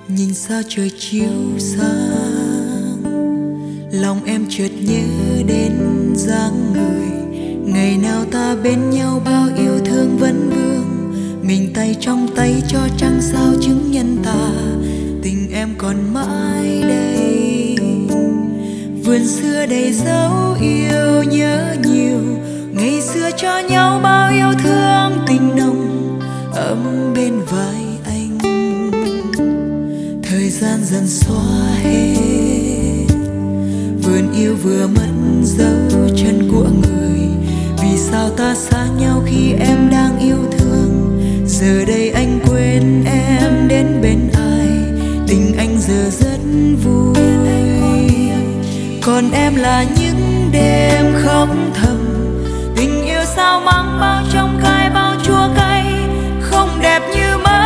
Nhìn sao trời chiều sáng, lòng em chợt nhớ đến dáng người. Ngày nào ta bên nhau bao yêu thương vấn vương, mình tay trong tay cho trăng sao chứng nhân ta tình em còn mãi đây. Vườn xưa đầy dấu yêu nhớ nhiều, ngày xưa cho nhau bao yêu thương tình nồng ấm bên vai anh. Thời gian dần xóa hết, vườn yêu vừa mất dấu chân của người. Vì sao ta xa nhau khi em đang yêu thương? Giờ đây anh quên em đến bên ai, tình anh giờ rất vui. Còn em là những đêm khóc thầm, tình yêu sao mang bao trong gai bao chua cay, không đẹp như mơ.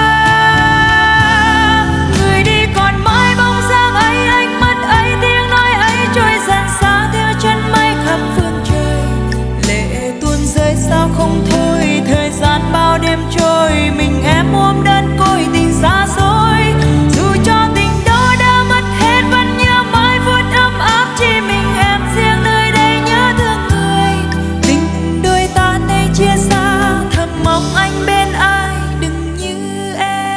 Người đi còn mãi bóng dáng ấy, ánh mắt ấy, tiếng nói ấy trôi dần xa theo chân mây khắp phương trời. Lệ tuôn rơi sao không thôi, thời gian bao đêm trôi, mình em ôm đơn côi tình xa xôi. Dù cho tình đó đã mất hết vẫn nhớ mãi phút ấm áp, chỉ mình em riêng nơi đây nhớ thương người. Tình đôi ta nay chia xa, thầm mong anh bên ai đừng như em.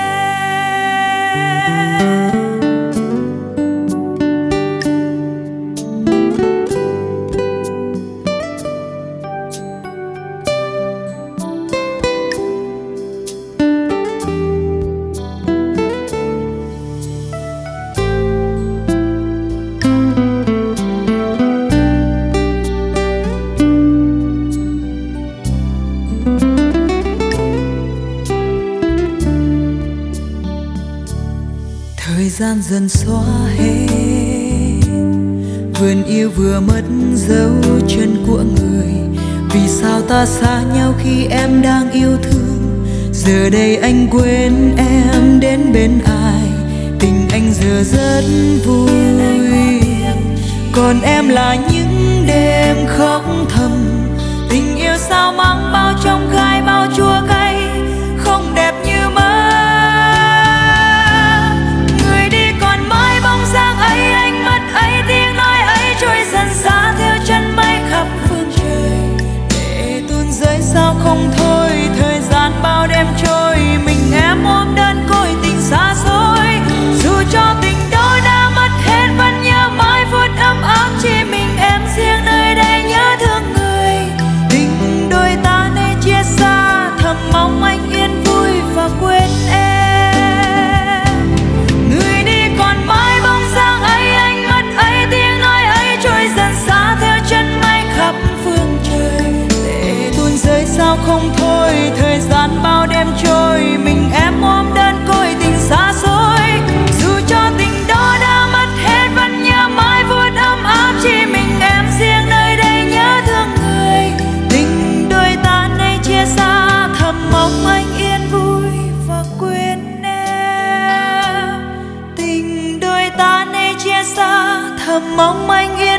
Thời gian dần xóa hết, vườn yêu vừa mất dấu chân của người. Vì sao ta xa nhau khi em đang yêu thương? Giờ đây anh quên em đến bên ai, tình anh giờ rất vui. Còn em là những đêm khóc thầm, tình yêu sao mang bao trong gai bao chua cay, không đẹp như mơ. Ánh mắt ấy, tiếng nói ấy trôi dần xa theo chân mây khắp phương trời. Lệ tuôn rơi sao không thôi, thời gian bao đêm trôi, mình em ôm đơn côi tình xa xôi. Dù cho tình đó đã mất hết vẫn nhớ mãi phút ấm áp, chỉ mình em riêng nơi đây nhớ thương người. Tình đôi ta nay chia xa, thầm mong anh yên vui và quên em. Người đi còn mãi bóng dáng ấy, ánh mắt ấy, tiếng nói ấy trôi dần xa theo chân mây khắp phương trời. Lệ tuôn rơi sao không thôi, thời gian bao đêm trôi, mình em ôm đơn côi tình xa xôi. Dù cho tình đó đã mất hết vẫn nhớ mãi phút ấm áp, chỉ mình em riêng nơi đây nhớ thương người. Tình đôi ta nay chia xa, thầm mong anh yên vui và quên em. Tình đôi ta nay chia xa, thầm mong anh yên